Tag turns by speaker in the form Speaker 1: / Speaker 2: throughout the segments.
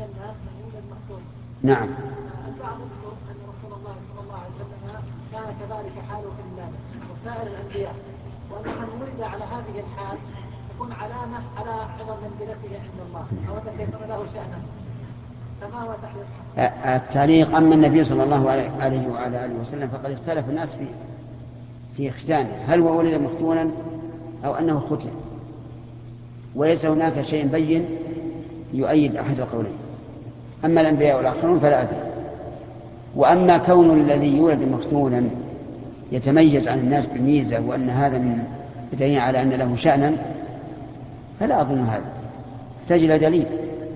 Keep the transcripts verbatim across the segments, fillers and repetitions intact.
Speaker 1: الجنة من يولد مختون.
Speaker 2: نعم.
Speaker 1: البعض يذكر أن رسول الله صلى الله عليه وسلم كان كذلك حاله في الولادة وسائر الأنبياء، وأن من ولد على هذه الحال تكون علامة على عظم منزلته عند الله أو أن يكون له شأنا. فما هو تعليق؟
Speaker 2: التعليق: أما النبي صلى الله عليه وعلى آله وسلم فقد اختلف الناس في في ختانه، هل هو ولد مختونا أو أنه ختن، وليس هناك شيء بين يؤيد أحد القولين. أما الأنبياء والآخرون فلا أدري. وأما كون الذي يولد مختونا يتميز عن الناس بالميزة وأن هذا من دليل على أن له شأنا فلا أظن هذا، يحتاج إلى دليل.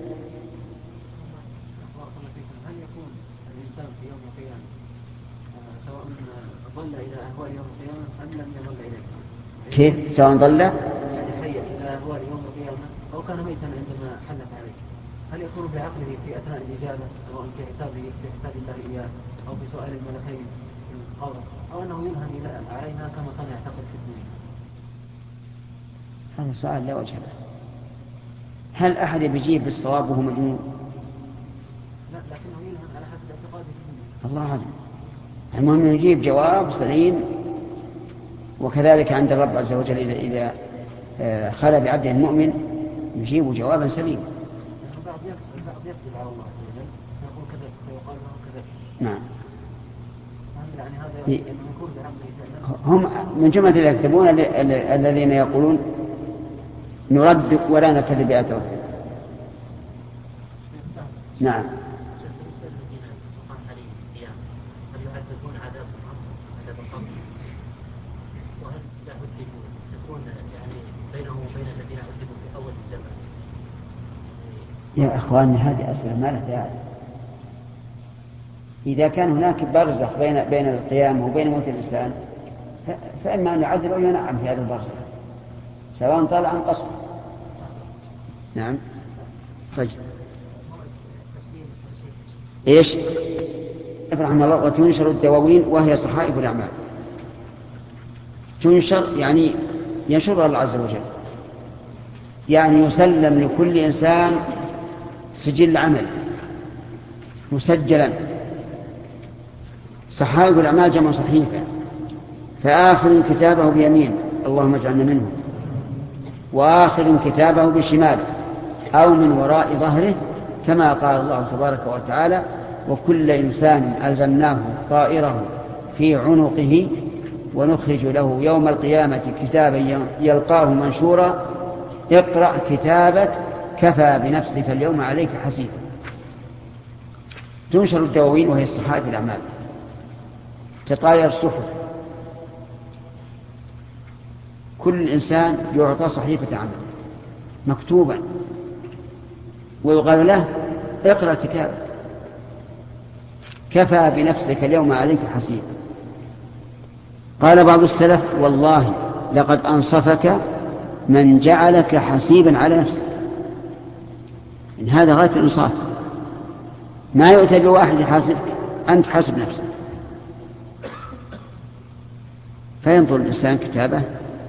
Speaker 3: هل يكون الإنسان في يوم القيامة سواء ظل إلى أهواء يوم القيامة أم لم يظل إليه؟
Speaker 2: كيف سواء ظل؟
Speaker 3: يعني حي إلى أهواء يوم القيامة أو كان ميتا عندما حلت عليه، هل يكون بعقله في أثناء الإجابة سواء في حسابه في حساب الله إياه أو في سؤال الملكين القبر، أو أنه يلهم إلى عليها كما كان يعتقد في الدنيا؟
Speaker 2: هذا سؤال لا وجه له. هل أحد بيجيب بالصواب وهو مجنون؟
Speaker 3: لا، لكنه يلهم على حسب اعتقاده في الدنيا.
Speaker 2: الله أعلم. المهم يجيب جواب سليم، وكذلك عند الرب عز وجل إذا إذا خلى بعبده المؤمن يجيب جوابا سليما.
Speaker 3: البعض يكذب على الله عز وجل يقول كذب ويقال له كذب.
Speaker 2: نعم.
Speaker 3: يعني هذا يكون بعقله.
Speaker 2: هم من جملة اللي يكتبون الذين يقولون نرد ولا نكذب بآيات ربنا. نعم. يا أخواني هذه أسئلة ما لها داعي. إذا كان هناك برزخ بين بين القيامة وبين موت الإنسان فإما أن يعذب أو ينعم في هذا البرزخ سواء طال أم قصر. نعم. طيب إيش؟ رحمه الله: وتنشر الدواوين وهي صحائف الأعمال. تنشر يعني ينشرها الله عز وجل، يعني يسلم لكل إنسان سجل عمل مسجلا. صحائف الأعمال جمع صحيفة، فآخذ كتابه بيمين اللهم اجعلنا منه، وآخذ كتابه بشماله أو من وراء ظهره، كما قال الله تبارك وتعالى: وكل إنسان ألزمناه طائره في عنقه ونخرج له يوم القيامة كتابا يلقاه منشورا اقرأ كتابك كفى بنفسك اليوم عليك حسيبا. تنشر الدواوين وهي الصحائف الأعمال، تطاير الصحف، كل إنسان يعطى صحيفة عمل مكتوبا ويقال له اقرأ كتابك كفى بنفسك اليوم عليك حسيبا. قال بعض السلف: والله لقد أنصفك من جعلك حسيبا على نفسك. إن هذا غاية الإنصاف، ما يؤتى بواحد يحاسبك، أنت حاسب نفسك. فينظر الإنسان كتابه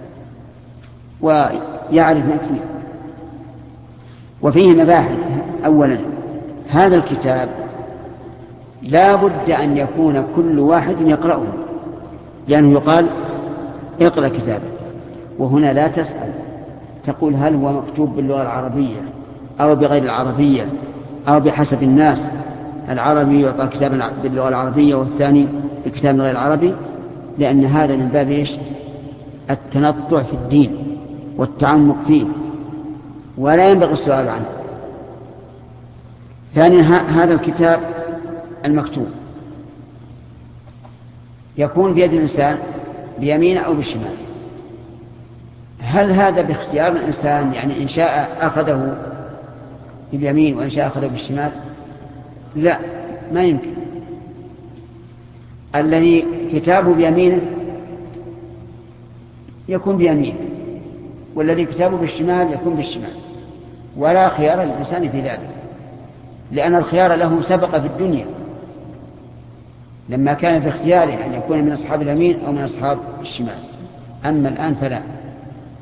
Speaker 2: ويعرف ما فيه. وفيه مباحث. أولا هذا الكتاب لا بد أن يكون كل واحد يقرأه، لأنه يقال اقرأ كتابه، وهنا لا تسأل تقول هل هو مكتوب باللغة العربية أو بغير العربية أو بحسب الناس، العربي يعطى كتابا باللغة العربية والثاني بكتاب غير العربي، لأن هذا من باب إيش؟ التنطع في الدين والتعمق فيه، ولا ينبغي السؤال عنه. ثانيا هذا الكتاب المكتوب يكون بيد الإنسان بيمين أو بالشمال. هل هذا باختيار الإنسان؟ يعني إن شاء أخذه باليمين وإن شاء أخذه بالشمال؟ لا، ما يمكن. الذي كتابه بيمينه يكون بيمينه، والذي كتابه بالشمال يكون بالشمال، ولا خيار للإنسان في ذلك، لأن الخيار له سبق في الدنيا لما كان باختياره أن يكون من أصحاب اليمين أو من أصحاب الشمال. أما الآن فلا.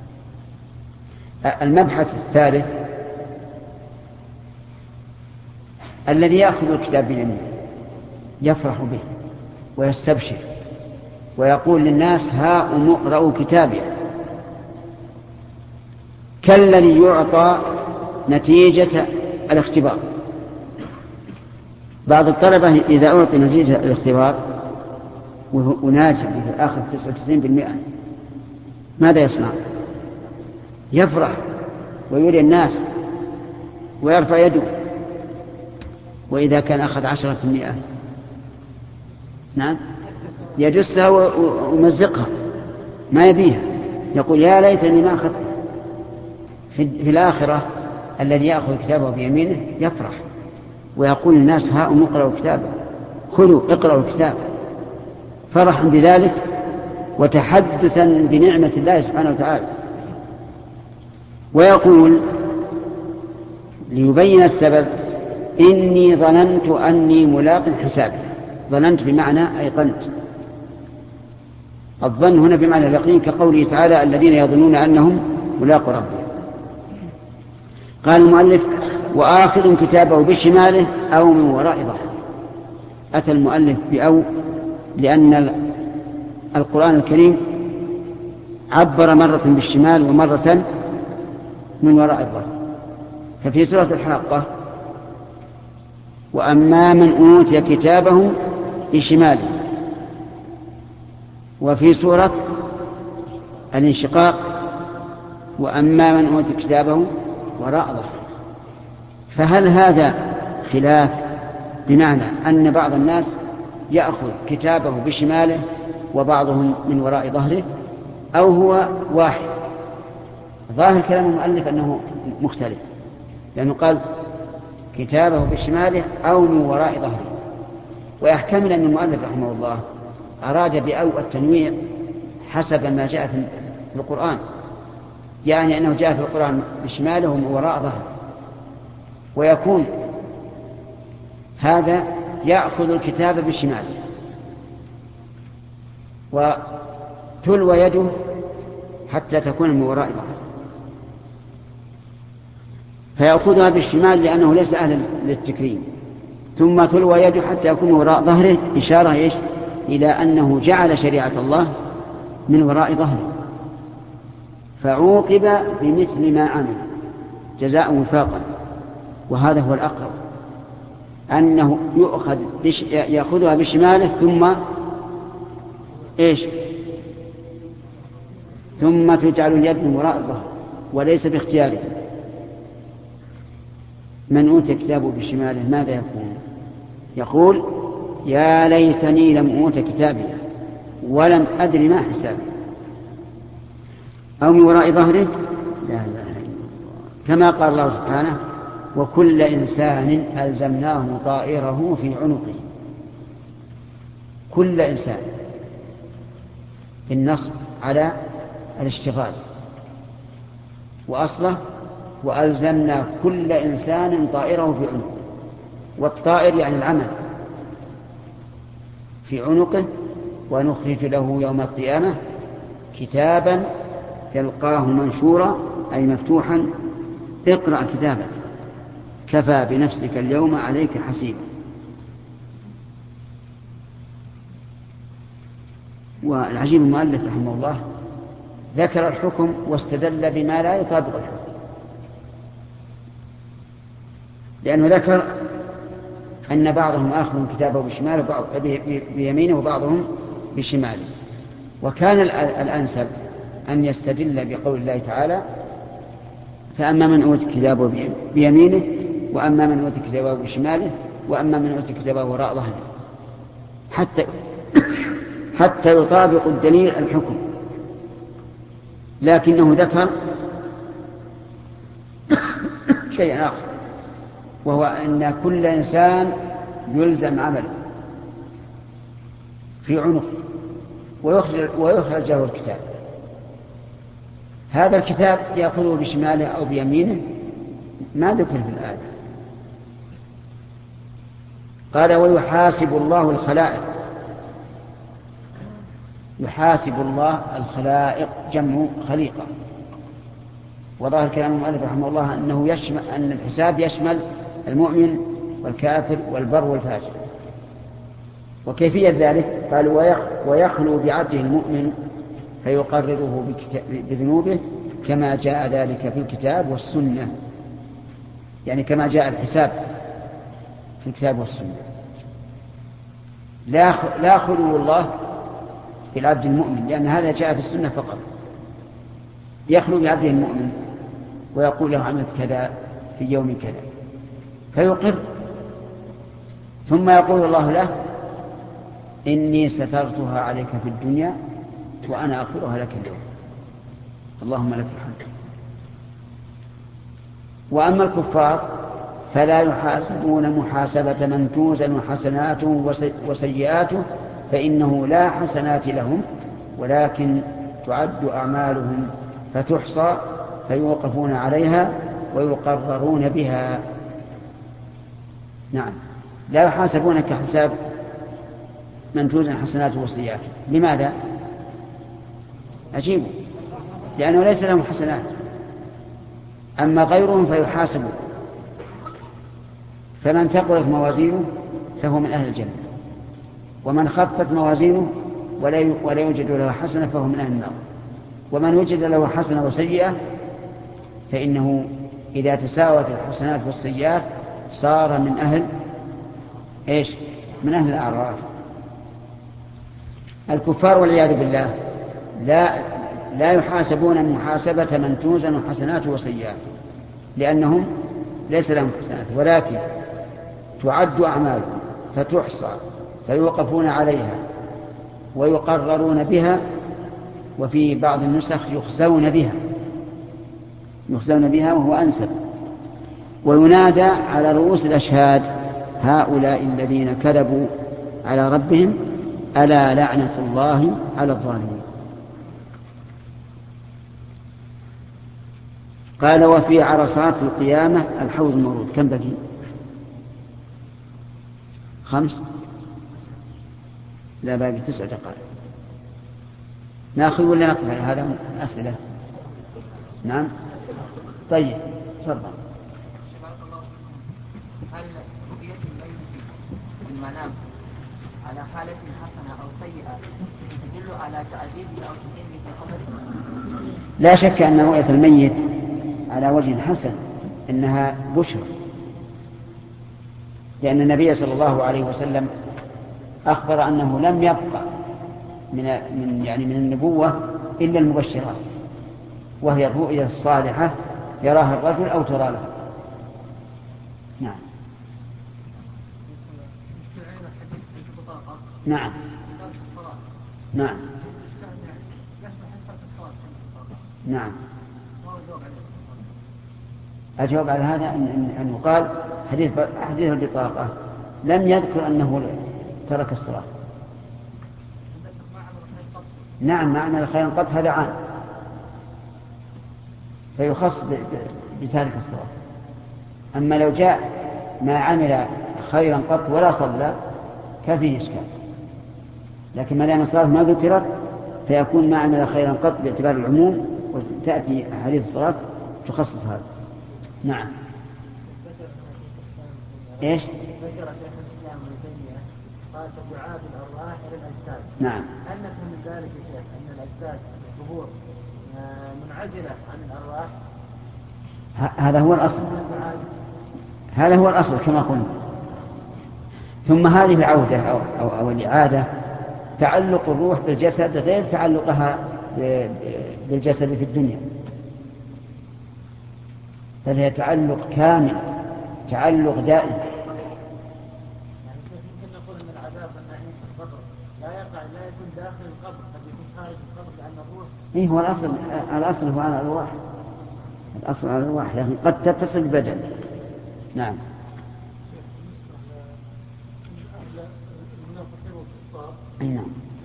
Speaker 2: المبحث الثالث الذي يأخذ الكتاب بيمينه يفرح به ويستبشر ويقول للناس هاؤم اقرأوا كتابي، كالذي يعطى نتيجة الاختبار. بعض الطلبة إذا أعطي نتيجة الاختبار وناجح في الآخر تسعة وتسعين بالمئة ماذا يصنع؟ يفرح ويري الناس ويرفع يده. وإذا كان أخذ عشرة في المئة نعم يجسها ومزقها ما يبيها، يقول يا ليتني ما أخذت. في الآخرة الذي يأخذ كتابه بيمينه يفرح ويقول الناس هاؤم اقرأوا كتابه، خذوا اقرأوا الكتاب، فرحا بذلك وتحدثا بنعمة الله سبحانه وتعالى. ويقول ليبين السبب إني ظننت أني ملاق حسابي. ظننت بمعنى أيقنت. الظن هنا بمعنى اليقين كقوله تعالى الذين يظنون أنهم ملاق ربهم. قال المؤلف وآخذ كتابه بشماله أو من وراء ظهره. أتى المؤلف بأو لأن القرآن الكريم عبر مرة بالشمال ومرة من وراء الظهر. ففي سورة الحاقة وأما من أوتي كتابه بشماله، وفي سورة الانشقاق وأما من أوتي كتابه وراء ظهره. فهل هذا خلاف بمعنى أن بعض الناس يأخذ كتابه بشماله وبعضهم من وراء ظهره، أو هو واحد؟ ظاهر كلام المؤلف أنه مختلف، لأنه قال كتابه بشماله أو من وراء ظهره. ويحتمل أن المؤلف رحمه الله أراد بأو التنويع حسب ما جاء في القرآن، يعني أنه جاء في القرآن بشماله ومن وراء ظهره، ويكون هذا يأخذ الكتاب بشماله وتلوى يده حتى تكون من وراء ظهره، فيأخذها بالشمال لأنه ليس أهلا للتكريم، ثم تلوى يده حتى يكون من وراء ظهره، إشارة إيش؟ إلى أنه جعل شريعة الله من وراء ظهره، فعوقب بمثل ما عمل جزاء وفاقا. وهذا هو الأقرب، أنه يؤخذ بش... يأخذها بشماله ثم إيش؟ ثم تجعل اليد من وراء الظهر وليس باختياره. من أوتي كتابه بشماله ماذا يكون؟ يقول يا ليتني لم أوت كتابي ولم أدري ما حسابي. أو من وراء ظهره لا لا لا. كما قال الله سبحانه وكل إنسان ألزمناه طائره في عنقه. كل إنسان النصب على الاشتغال، وأصله وألزمنا كل إنسان طائره في عنقه، والطائر يعني العمل في عنقه، ونخرج له يوم القيامة كتابا يلقاه منشورا أي مفتوحا اقرأ كتابك كفى بنفسك اليوم عليك حسيبا. والعجيب المؤلف رحمه الله ذكر الحكم واستدل بما لا يطابق الحكم، لأنه ذكر أن بعضهم آخذ كتابه بشماله بيمينه وبعضهم بشماله. وكان الأنسب أن يستدل بقول الله تعالى فأما من أوتي كتابه بيمينه وأما من أوتي كتابه بشماله وأما من أوتي كتابه وراء ظهره، حتى حتى يطابق الدليل الحكم. لكنه ذكر شيئا آخر، وهو أن كل إنسان يلزم عمله في عنقه ويخرج, ويخرج له الكتاب. هذا الكتاب يأخذه بشماله أو بيمينه ما ذكر في الآية. قال ويحاسب الله الخلائق. يحاسب الله الخلائق جمع خليقة. وظاهر كلام المؤلف رحمه الله أنه يشمل أن الحساب يشمل المؤمن والكافر والبر والفاجر. وكيفية ذلك؟ قال ويخلو بعبده المؤمن فيقرره بذنوبه كما جاء ذلك في الكتاب والسنة، يعني كما جاء الحساب في الكتاب والسنة. لا لا خلو الله بالعبد المؤمن، لأن هذا جاء في السنة فقط. يخلو بعبده المؤمن ويقول له عملت كذا في يوم كذا فيقر، ثم يقول الله له إني سترتها عليك في الدنيا وأنا أغفرها لك اليوم، اللهم لك الحمد. وأما الكفار فلا يحاسبون محاسبة من توزن حسناته وسيئاته، فإنه لا حسنات لهم ولكن تعد أعمالهم فتحصى فيوقفون عليها ويقررون بها. نعم، لا يحاسبون كحساب من توزن حسناته وسيئاته. لماذا؟ أجيبوا، لأنه ليس لهم حسنات. أما غيرهم فيحاسبون، فمن ثقلت موازينه فهو من أهل الجنة، ومن خفت موازينه ولا يوجد له حسنة فهو من أهل النار، ومن وجد له حسنة وسيئة فإنه إذا تساوت الحسنات والسيئات صار من أهل إيش؟ من أهل الأعراف. الكفار والعياذ بالله لا لا يحاسبون محاسبة من توزن حسناته وسيئاته، لأنهم ليس لهم حسنات، ولكن تعد أعمالهم فتحصى فيوقفون عليها ويقررون بها، وفي بعض النسخ يخزون بها يخزون بها وهو أنسب. وينادى على رؤوس الأشهاد هؤلاء الذين كذبوا على ربهم ألا لعنة الله على الظالمين. قال وفي عرصات القيامة الحوض المورود. كم بقي؟ خمس؟ لا، باقي تسع دقائق. ناخذ ولا نقبل؟ هذا أسئلة. نعم طيب تفضل.
Speaker 4: هل رؤية الميت في المنام على حالة حسنة أو سيئة تدل على تعذيبه أو تهينه في قبره؟
Speaker 2: لا شك أن رؤية الميت على وجه حسن إنها بشر، لأن النبي صلى الله عليه وسلم أخبر أنه لم يبقى من من يعني من النبوة إلا المبشرات، وهي الرؤيا الصالحة يراها الرجل أو ترى له. نعم نعم نعم نعم. أجاوب على هذا أن يقال حديث حديث البطاقة لم يذكر أنه ترك الصلاة. نعم، معنى خيرا قط هذا عام، فيخص بتارك الصلاة. أما لو جاء ما عمل خيرا قط ولا صلى كفيه إشكال، لكن ما دام الصلاة ما ذكرت فيكون ما عمل خيرا قط باعتبار العموم، وتأتي حديث الصلاة تخصص هذا. نعم. ايش؟
Speaker 4: ذكر شيخ الاسلام ابن تيميه قال تعاد الارواح الى الاجساد.
Speaker 2: نعم.
Speaker 4: هل نفهم من ذلك يا شيخ ان الاجساد القبور منعزله عن الارواح؟
Speaker 2: هذا هو الاصل، هذا هو الاصل كما قلنا. ثم هذه العوده او او, أو الاعاده تعلق الروح بالجسد غير تعلقها بالجسد في الدنيا، بل هي تعلق كامل، تعلق دائم.
Speaker 4: يعني يمكن نقول ان العذاب النعيم في القبر لا يقع لا يكون داخل القبر، قد يكون خارج القبر، لان الروح
Speaker 2: اي هو الاصل الاصل هو على الارواح، الاصل على الارواح، لكن قد تتصل بالبدن. نعم. اي نعم.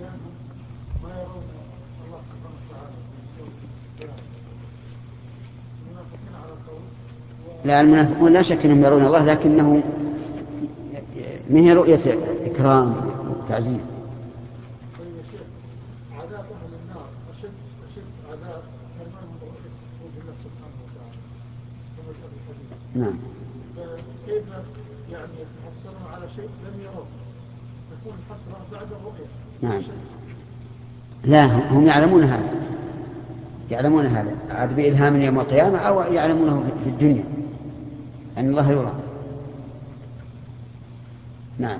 Speaker 2: لا، المنافقون لا شك أنهم يرون الله، لكنه من هي رؤية إكرام وتعزيز.
Speaker 5: عذاب أهل النار أشد أشد عذاب من رؤية وجه الله سبحانه وتعالى.
Speaker 2: نعم.
Speaker 5: كيف يعني يحصلون على شيء لم يروه تكون الحسرة بعد الرؤية.
Speaker 2: نعم. لا، هم يعلمون هذا، يعلمون هذا عاد بإلهام يوم القيامة أو يعلمونه في الدنيا أن الله يرى. نعم.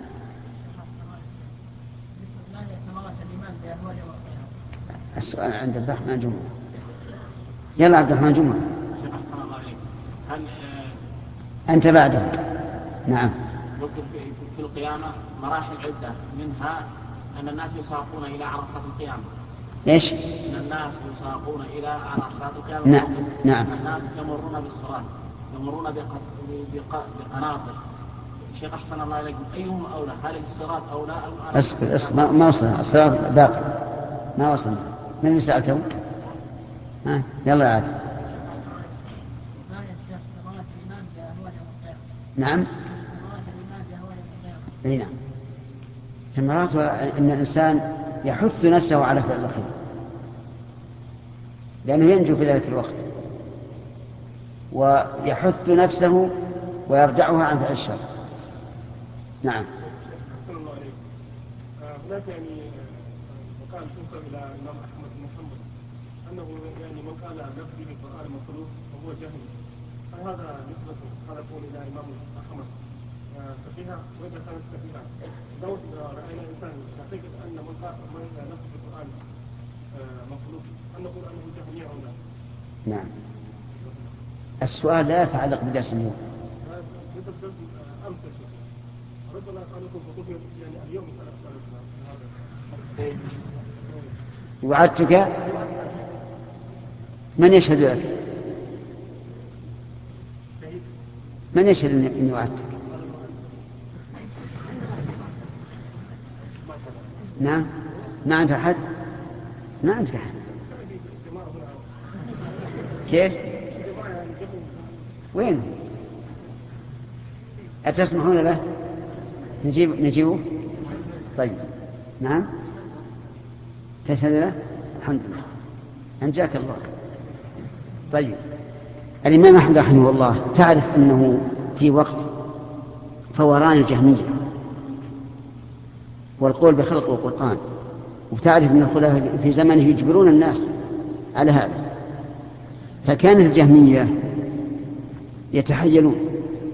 Speaker 2: السؤال عند عبد الرحمن جمعة. يلا عبد الرحمن جمعة.
Speaker 6: هل
Speaker 2: أنت بعده؟ نعم.
Speaker 6: في القيامة مراحل عدة، منها أن الناس يساقون إلى عرصات القيامة.
Speaker 2: إيش؟
Speaker 6: أن الناس يساقون إلى عرصات القيامة.
Speaker 2: نعم. نعم.
Speaker 6: الناس يمرون بالصراط، يمرون بقناطر. شيخ أحسن الله إليكم، أيهم أولى؟ هل الصراط أولى أم
Speaker 2: أصبر أصبر ما, ما وصلنا، الصراط باقي ما وصلنا. من اللي سألته؟ ها يلا عاد. نعم. اي نعم. ثمرات ان الانسان يحث نفسه على فعل الخير لانه ينجو في ذلك الوقت، ويحث نفسه ويرجعها عن فعل الشر. نعم.
Speaker 5: هناك يعني مقال تنسب الى الامام احمد بن محمد انه يعني من قال نفسي بالقران مخلوق فهو جاهل. هل هذا نسبته هذا يقول الى الامام احمد صحيحه؟ واذا كانت صحيحه لو راينا انسان يعتقد ان من قال من نفسه بالقران مخلوق ان نقول انه جهمي او لا؟
Speaker 2: نعم. السؤال لا يتعلق بدرس اليوم.
Speaker 5: هذا درس امس يا شيخ. ربما قالوا فقط يعني اليوم
Speaker 2: وعدتك. من يشهد لك؟ من يشهد اني وعدتك؟ نعم. ما عندك احد؟ ما عندك احد. كيف؟ وين؟ أتسمحون له؟ نجيب نجيبه؟ طيب. نعم. تشهد له؟ الحمد لله. أنجاك الله. طيب. الإمام أحمد رحمه الله تعرف أنه في وقت فوران الجهمية والقول بخلق القرآن، وتعرف أن الخلفاء في زمنه يجبرون الناس على هذا، فكانت الجهمية يتحيلون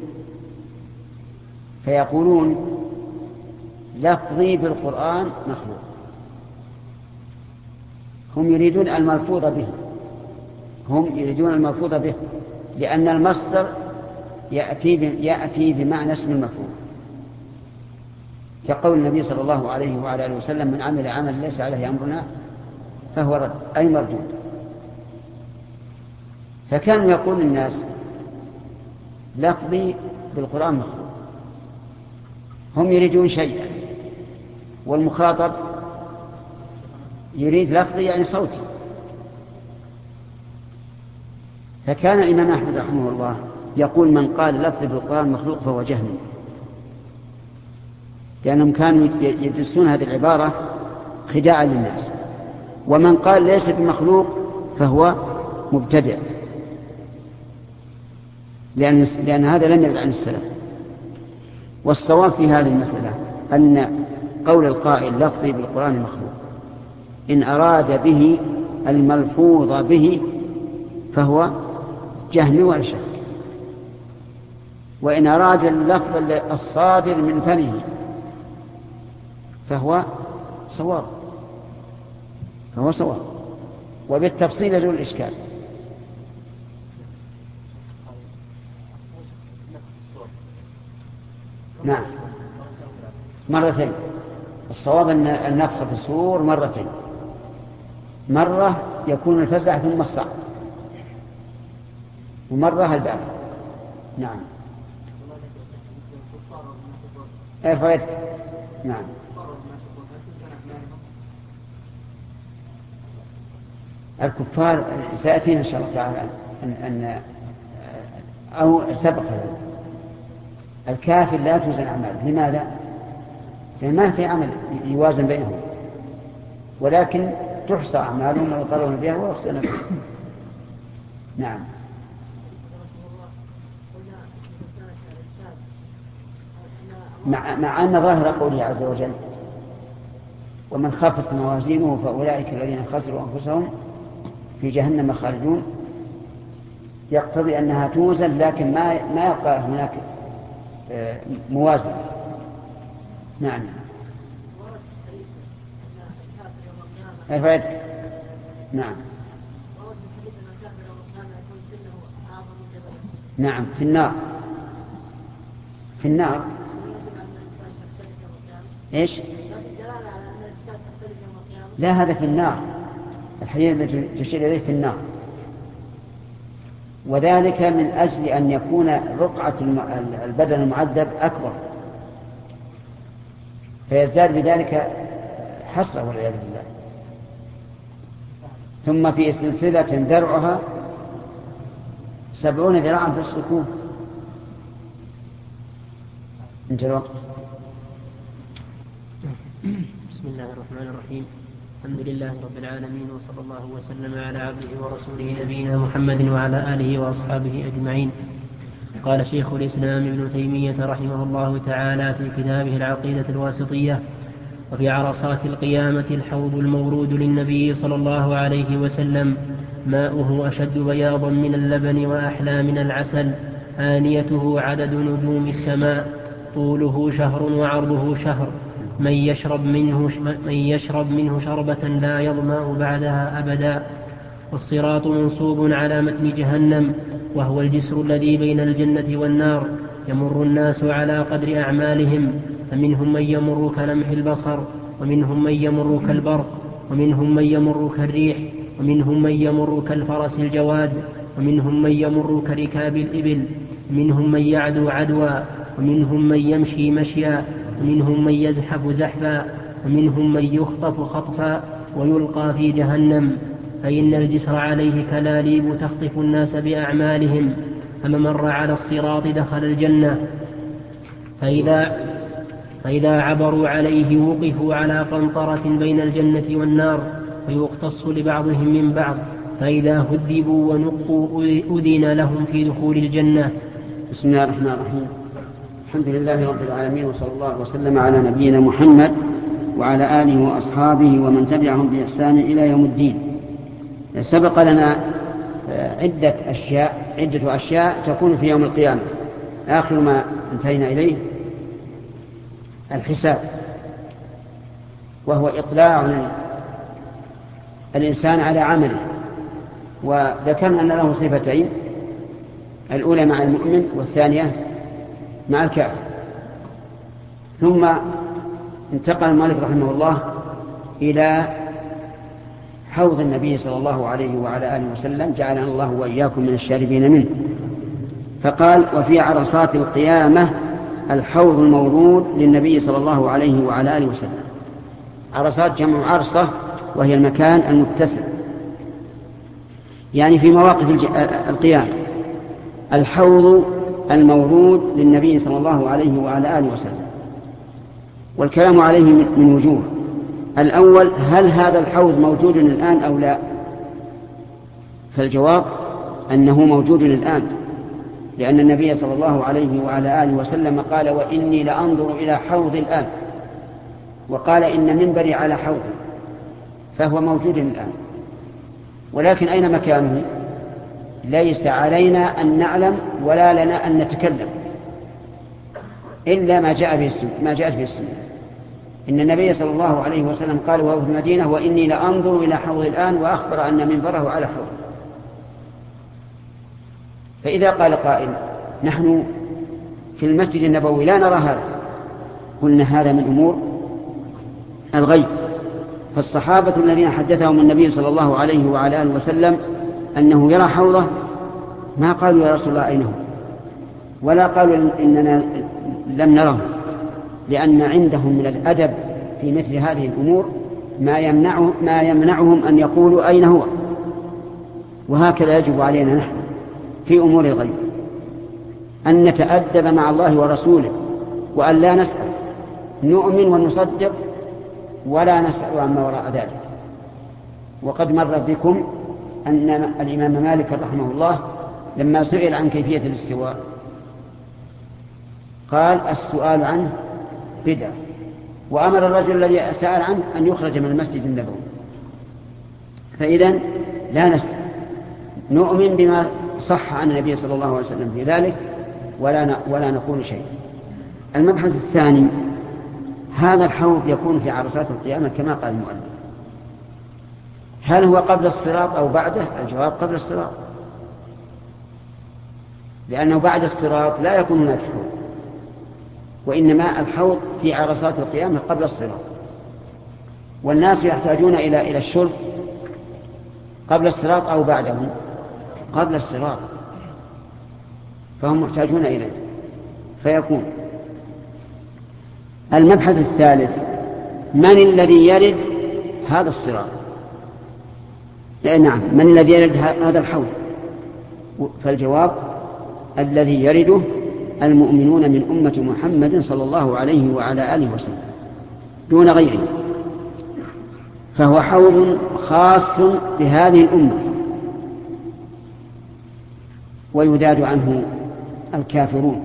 Speaker 2: فيقولون لفظي بالقرآن مخلوق. هم يريدون الملفوظ به، هم يريدون الملفوظ به لأن المصدر يأتي يأتي بمعنى اسم المفعول، كقول النبي صلى الله عليه وعلى آله وسلم: من عمل عمل ليس عليه أمرنا فهو رد، أي مردود. فكانوا يقول الناس لفظي بالقرآن مخلوق، هم يريدون شيئا والمخاطب يريد لفظي يعني صوتي. فكان الإمام أحمد رحمه الله يقول: من قال لفظي بالقرآن مخلوق فهو جهمي، لأنهم كانوا يدرسون هذه العبارة خداعا للناس. ومن قال ليس بمخلوق فهو مبتدع، لأن, لأن هذا لم يرد عن السلف. والصواب في هذه المسألة أن قول القائل لفظي بالقرآن مخلوق إن أراد به الملفوظ به فهو جهمي ولا شك، وإن أراد اللفظ الصادر من فمه فهو صواب، فهو صواب. وبالتفصيل يزول الإشكال. نعم، مرتين. الصواب أن النفخ في الصور مرتين، مرة يكون الفزع ثم الصعق، ومرة البعث. نعم. ايه فايدك؟ نعم. الكفار سيأتينا إن شاء الله تعالى أن, أن أو سبق الكافر لا توزن أعماله. لماذا؟ لأن ما في عمل يوازن بينهم، ولكن تحصى أعمالهم ويقرون بها ويخسرون بها. نعم. مع, مع أن ظاهر قوله عز وجل ومن خفت موازينه فأولئك الذين خسروا أنفسهم في جهنم خالدون يقتضي أنها توزن، لكن ما ما يبقى هناك موازنة. نعم. أفادك. نعم. نعم في النار. في النار إيش؟ لا هذا في النار، الحديث الذي تشير إليه في النار، وذلك من أجل أن يكون رقعة البدن المعذب أكبر فيزداد بذلك حسرة والعياذ بالله. ثم في سلسلة ذرعها سبعون ذراعا فاسلكوه. انت الوقت.
Speaker 7: بسم الله الرحمن الرحيم. الحمد لله رب العالمين، وصلى الله وسلم على عبده ورسوله نبينا محمد وعلى آله وأصحابه أجمعين. قال شيخ الإسلام ابن تيمية رحمه الله تعالى في كتابه العقيدة الواسطية: وفي عرصات القيامة الحوض المورود للنبي صلى الله عليه وسلم ماؤه أشد بياضا من اللبن وأحلى من العسل، آنيته عدد نجوم السماء، طوله شهر وعرضه شهر، من يشرب منه, من يشرب منه شربة لا يظمأ بعدها أبدا. والصراط منصوب على متن جهنم، وهو الجسر الذي بين الجنة والنار، يمر الناس على قدر أعمالهم، فمنهم من يمر كلمح البصر، ومنهم من يمر كالبرق، ومنهم من يمر كالريح، ومنهم من يمر كالفرس الجواد، ومنهم من يمر كركاب الإبل، ومنهم من يعدو عدوا، ومنهم من يمشي مشيا، ومنهم من يزحف زحفا، ومنهم من يخطف خطفا ويلقى في جهنم، فإن الجسر عليه كلاليب تخطف الناس بأعمالهم، فمن مر على الصراط دخل الجنة. فإذا, فإذا عبروا عليه وقفوا على قنطرة بين الجنة والنار، فيقتص لبعضهم من بعض، فإذا هذبوا ونقوا أذن لهم في دخول الجنة.
Speaker 2: بسم الله الرحمن الرحيم. الحمد لله رب العالمين، وصلى الله وسلم على نبينا محمد وعلى آله وأصحابه ومن تبعهم بإحسان إلى يوم الدين. سبق لنا عدة أشياء عدة أشياء تكون في يوم القيامة. آخر ما انتهينا إليه الحساب، وهو إطلاع الإنسان على عمله، وذكرنا أن له صفتين: الأولى مع المؤمن والثانية مع الكافر. ثم انتقل المؤلف رحمه الله إلى حوض النبي صلى الله عليه وعلى آله وسلم، جعلنا الله وإياكم من الشاربين منه، فقال: وفي عرصات القيامة الحوض المورود للنبي صلى الله عليه وعلى آله وسلم. عرصات جمع عرصة، وهي المكان المتسع، يعني في مواقف القيامة. الحوض المورود للنبي صلى الله عليه وعلى آله وسلم، والكلام عليه من وجوه. الأول: هل هذا الحوض موجود الآن أو لا؟ فالجواب أنه موجود الآن، لأن النبي صلى الله عليه وعلى آله وسلم قال: وإني لأنظر إلى حوض الآن، وقال: إن منبري على حوض، فهو موجود الآن. ولكن أين مكانه؟ ليس علينا أن نعلم ولا لنا أن نتكلم إلا ما جاء به السنة، ما جاءت به السنة. إن النبي صلى الله عليه وسلم قال وهو في المدينة: وإني لأنظر إلى حوض الآن، وأخبر أن منبره على حوض. فإذا قال قائل: نحن في المسجد النبوي لا نرى هذا، قلنا: هذا من أمور الغيب. فالصحابة الذين حدثهم النبي صلى الله عليه وعلى آله وسلم أنه يرى حوضه ما قالوا: يا رسول الله أين هو؟ ولا قالوا إننا لم نره، لأن عندهم من الأدب في مثل هذه الأمور ما يمنعه ما يمنعهم أن يقولوا أين هو. وهكذا يجب علينا نحن في أمور الغيب أن نتأدب مع الله ورسوله، وأن لا نسأل، نؤمن ونصدق ولا نسأل عما وراء ذلك. وقد مر بكم أن الإمام مالك رحمه الله لما سئل عن كيفية الاستواء قال: السؤال عنه بدعة، وأمر الرجل الذي سأل عنه أن يخرج من المسجد النبوي. فإذا لا نسأل، نؤمن بما صح عن النبي صلى الله عليه وسلم في ذلك ولا ولا نقول شيء. المبحث الثاني، هذا الحوض يكون في عرصات القيامة كما قال المؤلف. هل هو قبل الصراط أو بعده؟ الجواب قبل الصراط، لأنه بعد الصراط لا يكون هناك حوض، وإنما الحوض في عرصات القيامة قبل الصراط. والناس يحتاجون إلى إلى الشرب قبل الصراط أو بعده؟ قبل الصراط، فهم محتاجون إليه فيكون. المبحث الثالث، من الذي يرد هذا الصراط؟ نعم، من الذي يرد هذا الحوض؟ فالجواب الذي يرده المؤمنون من أمة محمد صلى الله عليه وعلى آله وسلم دون غيره، فهو حوض خاص بهذه الأمة ويذاد عنه الكافرون.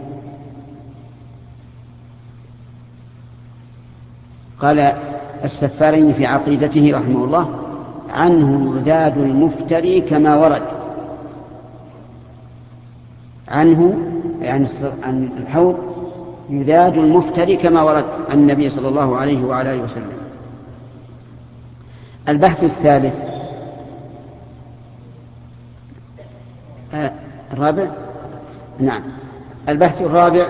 Speaker 2: قال السفارين في عقيدته رحمه الله: عنه يذاد المفتري كما ورد. عنه يعني عن الحوض يذاد المفتري كما ورد عن النبي صلى الله عليه وعلى آله وسلم. البحث الثالث آه الرابع نعم البحث الرابع،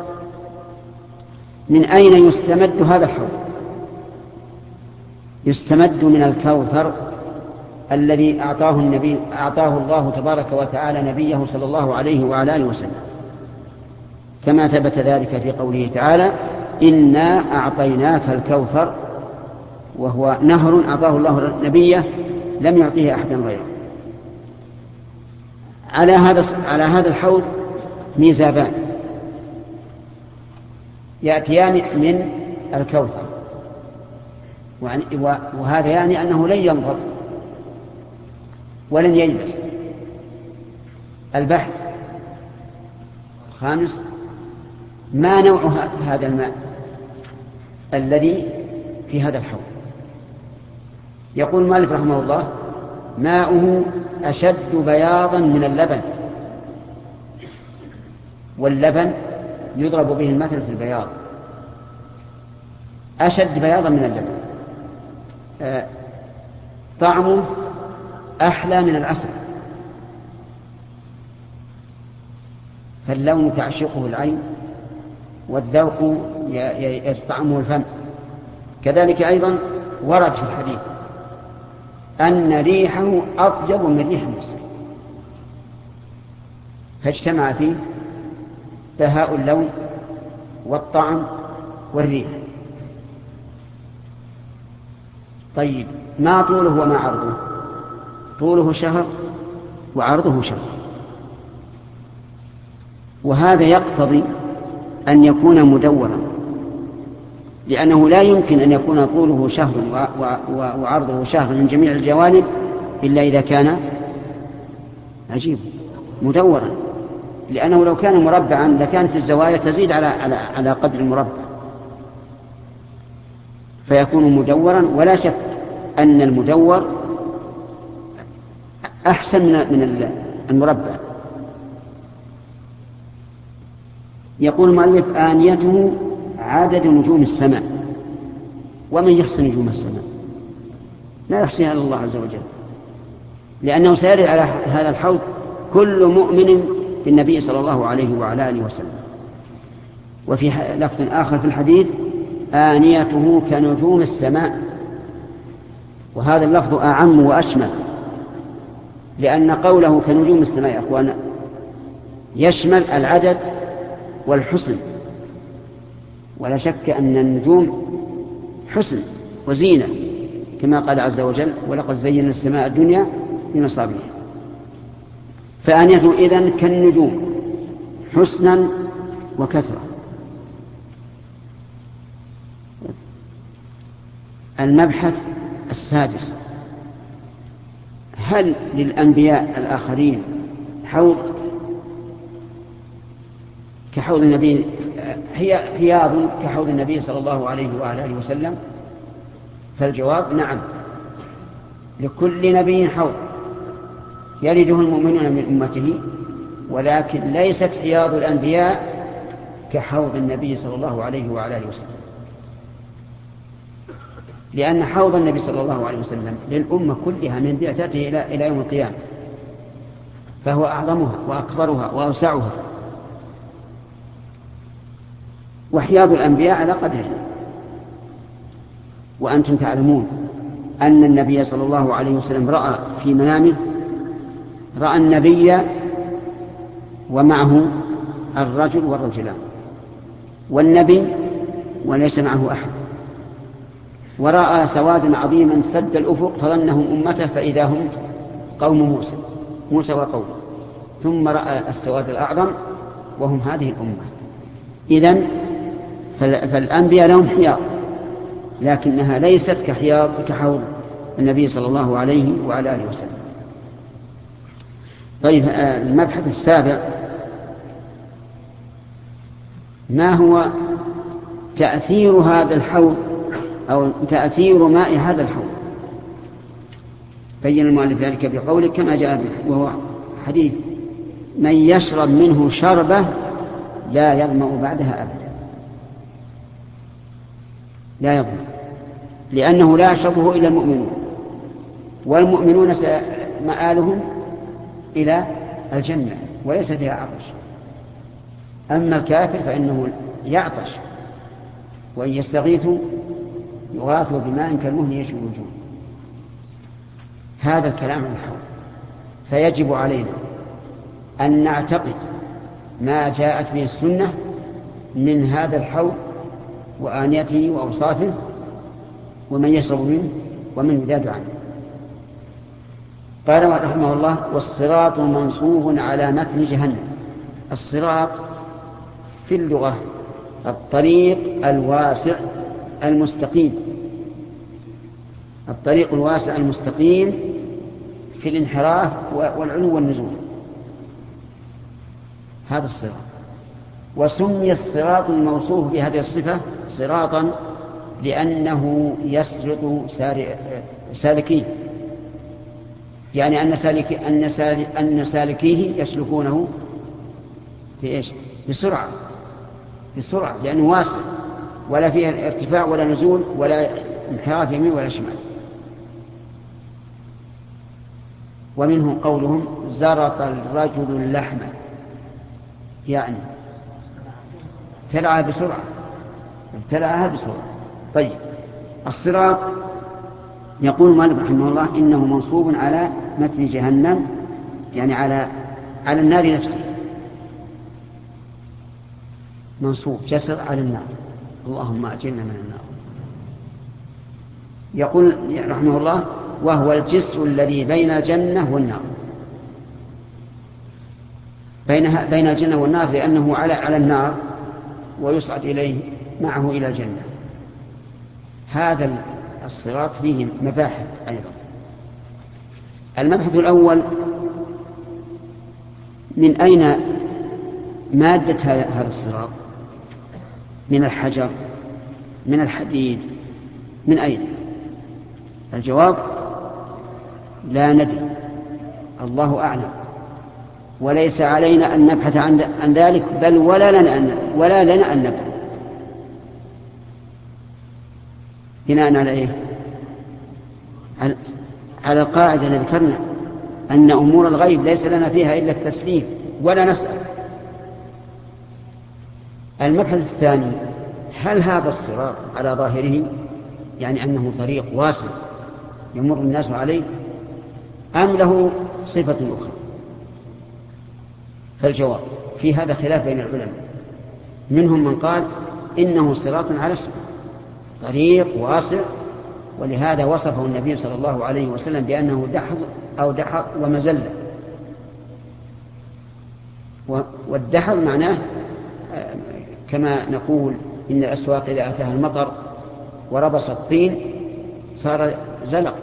Speaker 2: من أين يستمد هذا الحوض؟ يستمد من الكوثر الذي أعطاه النبي أعطاه الله تبارك وتعالى نبيه صلى الله عليه وعلى آله وسلم، كما ثبت ذلك في قوله تعالى: إنا أعطيناك الكوثر، وهو نهر أعطاه الله نبيه لم يعطيه أحدا غيره. على هذا على هذا الحوض ميزابان يأتيان من الكوثر، وهذا يعني أنه لن ينضب ولن يلبس. البحث الخامس، ما نوع هذا الماء الذي في هذا الحوض؟ يقول المؤلف رحمه الله: ماؤه أشد بياضا من اللبن، واللبن يضرب به المثل في البياض، أشد بياضا من اللبن، آه طعمه أحلى من العسل، فاللون تعشقه العين والذوق يطعمه الفم. كذلك أيضا ورد في الحديث أن ريحه أطيب من ريح المسك، فاجتمع فيه بهاء اللون والطعم والريح. طيب، ما طوله وما عرضه؟ طوله شهر وعرضه شهر، وهذا يقتضي أن يكون مدورا، لأنه لا يمكن أن يكون طوله شهر وعرضه شهر من جميع الجوانب إلا إذا كان عجيب مدورا، لأنه لو كان مربعا لكانت الزوايا تزيد على على على قدر المربع، فيكون مدورا. ولا شك أن المدور أحسن من المربع. يقول المؤلف: آنيته عدد نجوم السماء. ومن يحصي نجوم السماء؟ لا يحصيها إلا الله عز وجل، لأنه سيرد على هذا الحوض كل مؤمن بالنبي صلى الله عليه وعلى آله وسلم. وفي لفظ آخر في الحديث: آنيته كنجوم السماء. وهذا اللفظ أعم وأشمل، لأن قوله كنجوم السماء يا أخوانا يشمل العدد والحسن، ولا شك أن النجوم حسن وزينة، كما قال عز وجل: ولقد زينا السماء الدنيا بمصابيح. فآنيته إذن كالنجوم حسنا وكثرة. المبحث السادس: هل للأنبياء الآخرين حوض كحوض النبي هي حياض كحوض النبي صلى الله عليه وعلى آله وسلم؟ فالجواب نعم، لكل نبي حوض يلده المؤمنون من أمته، ولكن ليست حياض الأنبياء كحوض النبي صلى الله عليه وعلى آله وسلم، لأن حوض النبي صلى الله عليه وسلم للأمة كلها من بعثته إلى يوم القيامة، فهو أعظمها وأكبرها وأوسعها. وحياض الأنبياء على قدره. وأنتم تعلمون أن النبي صلى الله عليه وسلم رأى في منامه، رأى النبي ومعه الرجل والرجلان، والنبي وليس معه أحد، ورأى سوادا عظيما سد الأفق فظنهم أمته فإذا هم قوم موسى موسى وقومه، ثم رأى السواد الأعظم وهم هذه الأمة. إذن فالأنبياء لهم حياض، لكنها ليست كحياض كحوض النبي صلى الله عليه وعلى آله وسلم. طيب، المبحث السابع: ما هو تأثير هذا الحوض أو تأثير ماء هذا الحوض؟ بين المؤلف ذلك بقوله كما جاء به، وهو حديث: من يشرب منه شربة لا يظمأ بعدها أبدا. لا يظمأ، لأنه لا يشربه إلا المؤمنون، والمؤمنون مآلهم إلى الجنة وليس فيها عطش. أما الكافر فإنه يعطش، وإن يستغيثوا يغاثوا بماء كالمهل يشوي الوجوه. هذا الكلام عن الحوض، فيجب علينا أن نعتقد ما جاءت به السنة من هذا الحوض وآنيته وأوصافه ومن يشرب منه ومن يذاد عنه. قال رحمه الله: والصراط منصوب على متن جهنم. الصراط في اللغة الطريق الواسع المستقيم، الطريق الواسع المستقيم في الانحراف والعلو والنزول، هذا الصراط. وسمي الصراط الموصوف بهذه الصفة صراطا لأنه يسرط سالكيه، يعني أن سالك أن سالك أن سالكيه يسلكونه في إيش؟ بسرعة، بسرعة، لأنه واسع ولا فيه ارتفاع ولا نزول ولا انحراف يمين ولا شمال. ومنه قولهم: زرط الرجل اللحم، يعني ابتلعها بسرعة، ابتلعها بسرعة. طيب، الصراط يقول المؤلف رحمه الله إنه منصوب على متن جهنم، يعني على على النار نفسها، منصوب جسر على النار، اللهم أجرنا من النار. يقول رحمه الله: وهو الجسر الذي بين الجنة والنار، بينها بين الجنة والنار، لأنه على على النار ويصعد إليه معه إلى الجنة. هذا الصراط فيه مباحث أيضا. المبحث الأول: من أين مادة هذا الصراط؟ من الحجر، من الحديد، من أين؟ الجواب: لا ندري، الله أعلم، وليس علينا أن نبحث عن ذلك، بل ولا لنا أن ولا لنا أن نبحث. بناء على إيه؟ على القاعدة التي ذكرنا أن أمور الغيب ليس لنا فيها إلا التسليم ولا نسأل. المبحث الثاني: هل هذا الصراط على ظاهره يعني أنه طريق واسع يمر الناس عليه، أم له صفة أخرى؟ فالجواب: في هذا خلاف بين العلماء. منهم من قال إنه صراط على اسمه، طريق واسع، ولهذا وصفه النبي صلى الله عليه وسلم بأنه دحض أو دحض ومزلة. والدحض معناه كما نقول إن الأسواق إذا أتاها المطر وربص الطين صار زلق،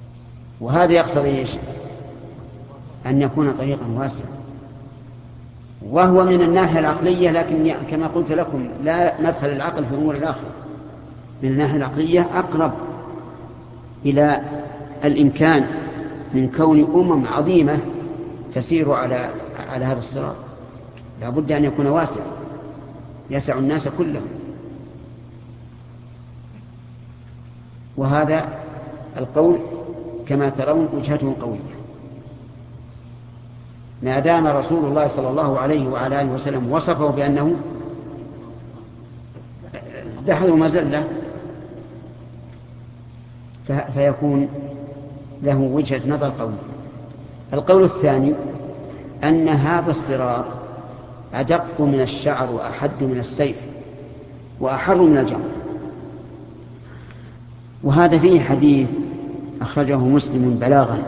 Speaker 2: وهذا يقتضي إيش؟ أن يكون طريقا واسعا. وهو من الناحية العقلية، لكن كما قلت لكم لا مدخل العقل في أمور الآخرة. من الناحية العقلية أقرب إلى الإمكان من كون أمم عظيمة تسير على على هذا الصراط. لا بد أن يكون واسع يسع الناس كلهم. وهذا القول كما ترون وجهته قوية، ما دام رسول الله صلى الله عليه وعلى آله وسلم وصفه بأنه دحر مزلة فيكون له وجهة نظر قوية. القول الثاني أن هذا الصراط أدق من الشعر وأحد من السيف وأحر من الجمر. وهذا فيه حديث أخرجه مسلم بلاغا،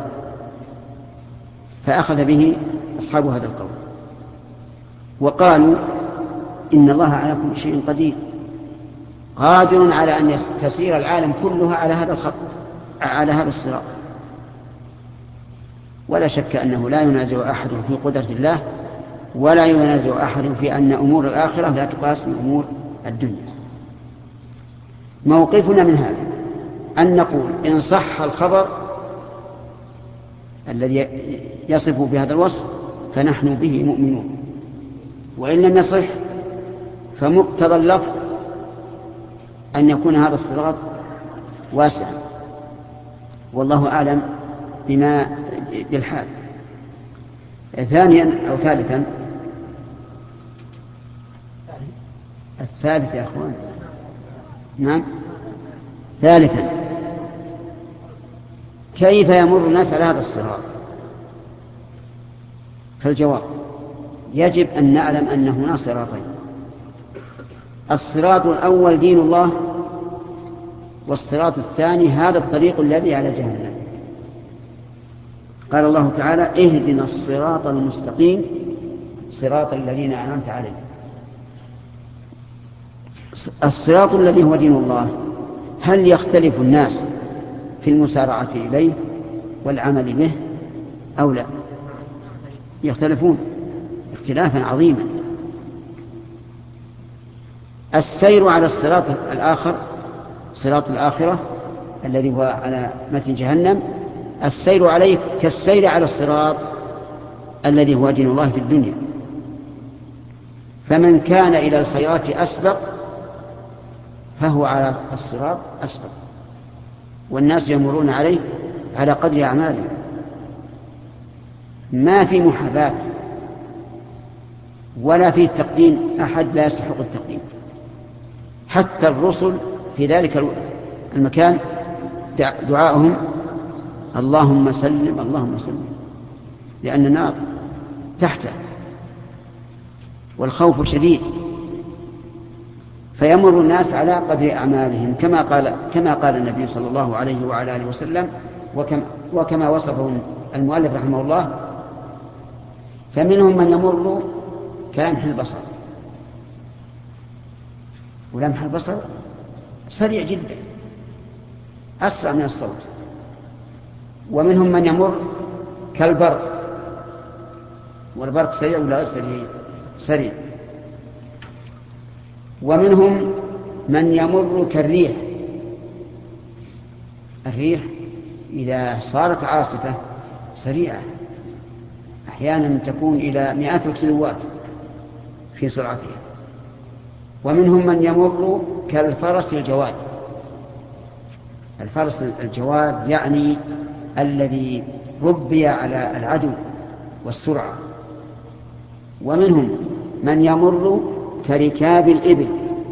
Speaker 2: فأخذ به أصحاب هذا القول وقالوا إن الله على كل شيء قدير، قادر على أن تسير العالم كلها على هذا الخط، على هذا الصراط. ولا شك أنه لا ينازع أحد في قدرة الله، ولا ينازع أحد في أن أمور الآخرة لا تقاس من أمور الدنيا. موقفنا من هذا أن نقول إن صح الخبر الذي يصف بهذا الوصف فنحن به مؤمنون، وإن لم يصح فمقتضى اللفظ أن يكون هذا الصراط واسعا، والله أعلم بما بالحال. ثانيا أو ثالثا الثالث يا أخوان نعم ثالثا كيف يمر الناس على هذا الصراط؟ فالجواب يجب أن نعلم أن هنا صراطين. الصراط الأول دين الله، والصراط الثاني هذا الطريق الذي على جهنم. قال الله تعالى اهدنا الصراط المستقيم صراط الذين أنعمت عليهم. الصراط الذي هو دين الله هل يختلف الناس في المسارعة إليه والعمل به أو لا؟ يختلفون اختلافا عظيما. السير على الصراط الآخر صراط الآخرة الذي هو على متن جهنم، السير عليه كالسير على الصراط الذي هو دين الله في الدنيا. فمن كان إلى الخيرات أسبق فهو على الصراط أسبق، والناس يمرون عليه على قدر أعمالهم. ما في محاباة ولا في تقديم أحد لا يستحق التقديم. حتى الرسل في ذلك المكان دعاءهم اللهم سلم اللهم سلم، لأن النار تحته والخوف شديد، فيمر الناس على قدر أعمالهم كما قال كما قال النبي صلى الله عليه وعلى آله وسلم، وكما, وكما وصفه المؤلف رحمه الله. فمنهم من يمر كلمح البصر، ولمح البصر سريع جدا أسرع من الصوت. ومنهم من يمر كالبرق، والبرق سريع ولا سريع سريع. ومنهم من يمر كالريح، الريح إذا صارت عاصفة سريعة أحيانا تكون إلى مئات الكيلوات في سرعتها. ومنهم من يمر كالفرس الجواد، الفرس الجواد يعني الذي ربي على العدو والسرعة. ومنهم من يمر كركاب الإبل،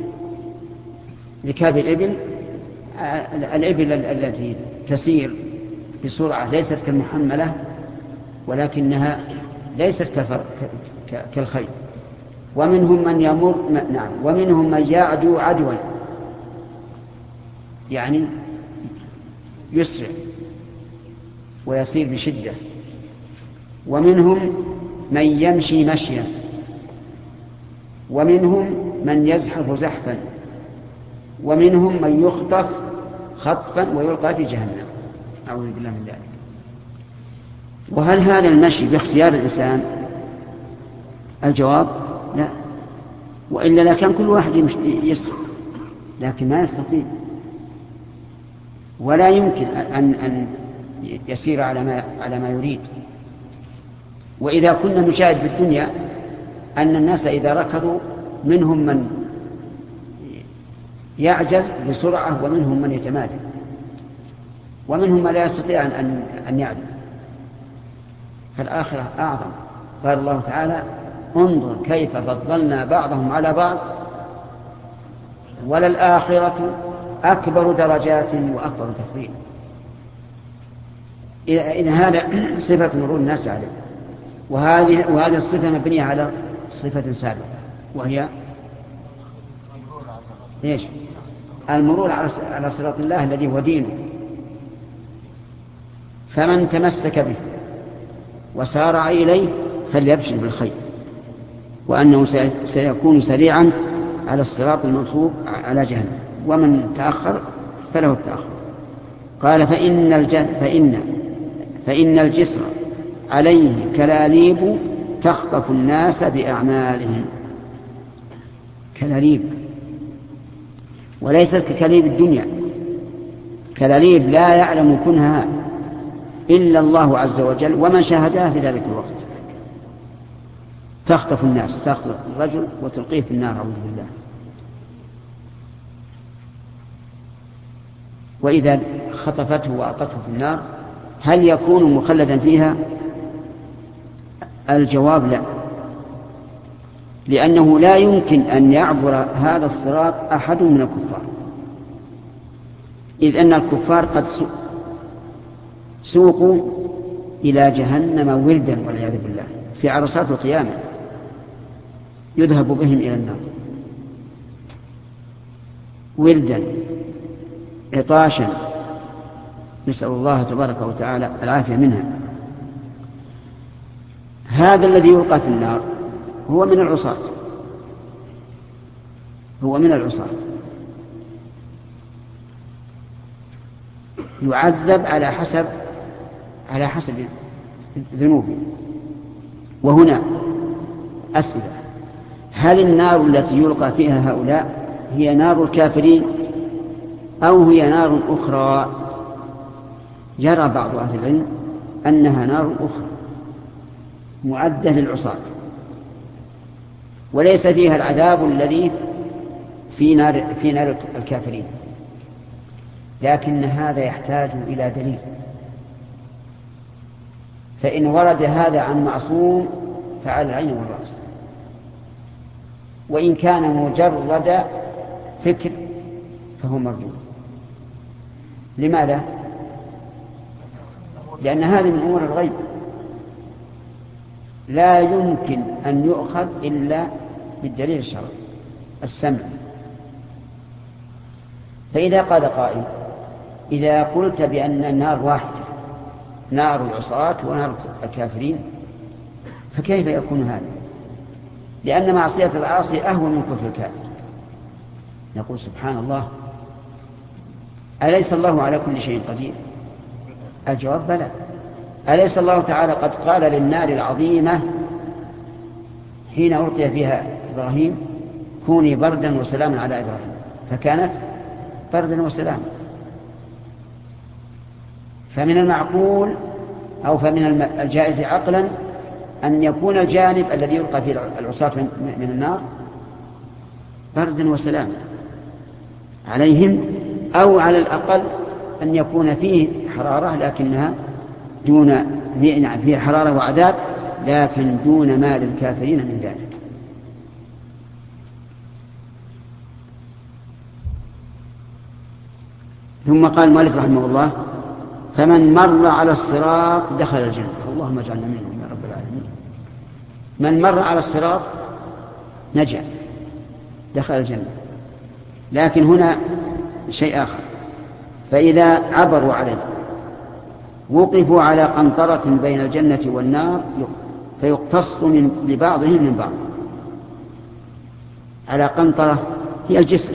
Speaker 2: ركاب الإبل الإبل التي تسير بسرعة ليست كالمحملة ولكنها ليست كالخيل. ومنهم من يمر نعم ومنهم من يعدو عدوا يعني يسرع ويسير بشدة. ومنهم من يمشي مشيا، ومنهم من يزحف زحفا، ومنهم من يخطف خطفا ويلقى في جهنم، أعوذ بالله من ذلك. وهل هذا المشي باختيار الإنسان الجواب لا، وإلا لكان كل واحد يسر، لكن ما يستطيع ولا يمكن أن أن يسير على ما على ما يريد. وإذا كنا نشاهد في الدنيا أن الناس إذا ركضوا منهم من يعجز بسرعة ومنهم من يتمادى ومنهم من لا يستطيع أن أن يعدل، فالآخرة أعظم. قال الله تعالى: انظر كيف فضلنا بعضهم على بعض وللآخرة أكبر درجات وأكبر تفضيل. إذا هذا صفة مرور الناس عليه، وهذه وهذه الصفة مبنية على صفة سابقة وهي إيش؟ المرور على صراط الله الذي هو دينه. فمن تمسك به وسارع إليه فليبشر بالخير، وأنه سيكون سريعا على الصراط المنصوب على جهنم، ومن تأخر فله التأخر. قال: فإن الجسر فإن فإن الجسر عليه كلاليب تخطف الناس بأعمالهم. كلاليب وليست ككليب الدنيا، كلاليب لا يعلم كنها إلا الله عز وجل ومن شاهدها في ذلك الوقت. تخطف الناس، تأخذ الرجل وتلقيه في النار، أعوذ بالله. وإذا خطفته وألقته في النار هل يكون مخلدا فيها؟ الجواب لا، لأنه لا يمكن أن يعبر هذا الصراط أحد من الكفار، إذ أن الكفار قد سوقوا إلى جهنم ولدا والعياذ بالله في عرصات القيامة، يذهب بهم إلى النار ولدا عطاشا، نسأل الله تبارك وتعالى العافية منها. هذا الذي يلقى في النار هو من العصاة، هو من العصاة يعذب على حسب على حسب ذنوبه. وهنا أسئلة: هل النار التي يلقى فيها هؤلاء هي نار الكافرين أو هي نار أخرى؟ يرى بعض أهل العلم أنها نار أخرى معدة للعصاة، وليس فيها العذاب الذي في نار في نار الكافرين، لكن هذا يحتاج إلى دليل. فإن ورد هذا عن معصوم فعلى العين والرأس، وإن كان مجرد فكر فهو مردود. لماذا؟ لأن هذه من أمور الغيب لا يمكن أن يؤخذ إلا بالدليل الشرعي السمع. فإذا قال قائل: إذا قلت بأن النار واحدة، نار العصاة ونار الكافرين، فكيف يكون هذا؟ لأن معصية العاصي أهون من كفر الكافر. نقول: سبحان الله، أليس الله على كل شيء قدير؟ الجواب: بلى. أليس الله تعالى قد قال للنار العظيمة حين ألقي فيها إبراهيم: كوني بردا وسلاما على إبراهيم، فكانت بردا وسلاما. فمن المعقول أو فمن الجائز عقلا أن يكون الجانب الذي يلقى فيه العصاة من النار بردا وسلاما عليهم، أو على الأقل أن يكون فيه حرارة لكنها دون فيه حرارة وعذاب لكن دون ما للكافرين من ذلك. ثم قال المؤلف رحمه الله: فمن مر على الصراط دخل الجنة. اللهم اجعلنا منهم يا رب العالمين. من مر على الصراط نجا، دخل الجنة. لكن هنا شيء آخر: فإذا عبروا عليه وقفوا على قنطرة بين الجنة والنار فيقتص من لبعضهم من بعض. على قنطرة هي الجسر،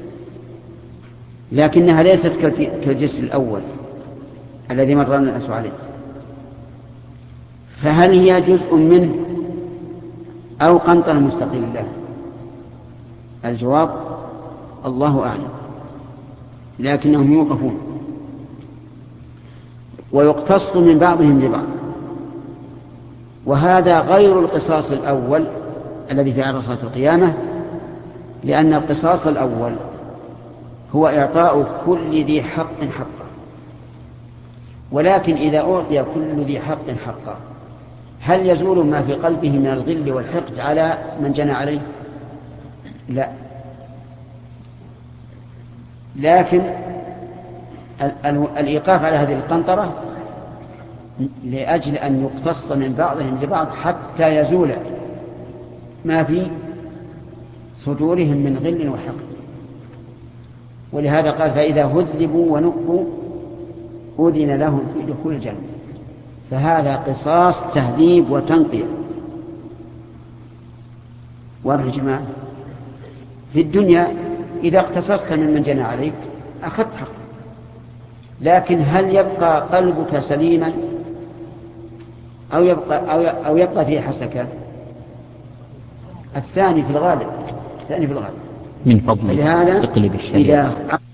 Speaker 2: لكنها ليست كالجسر الأول الذي مر الناس عليه. فهل هي جزء منه أو قنطرة مستقلة؟ الجواب الله أعلم، لكنهم يوقفون ويقتص من بعضهم لبعض، وهذا غير القصاص الأول الذي في عرصات القيامة، لأن القصاص الأول هو إعطاء كل ذي حق حقه، ولكن إذا أعطي كل ذي حق حقه هل يزول ما في قلبه من الغل والحقد على من جنى عليه؟ لا، لكن الإيقاف على هذه القنطرة لأجل أن يقتص من بعضهم لبعض حتى يزول ما في صدورهم من غل وحقد. ولهذا قال فإذا هذبوا ونقوا أذن لهم في دخول الجنة، فهذا قصاص تهذيب وتنقية. واضح يا جماعة؟ في الدنيا إذا اقتصصت من من جنى عليك أخذت حق، لكن هل يبقى قلبك سليما أو يبقى, أو أو يبقى فيه حسكة؟ الثاني في الغالب، الثاني في الغالب.
Speaker 8: من فضلك اقلب الشريعة.
Speaker 2: إذا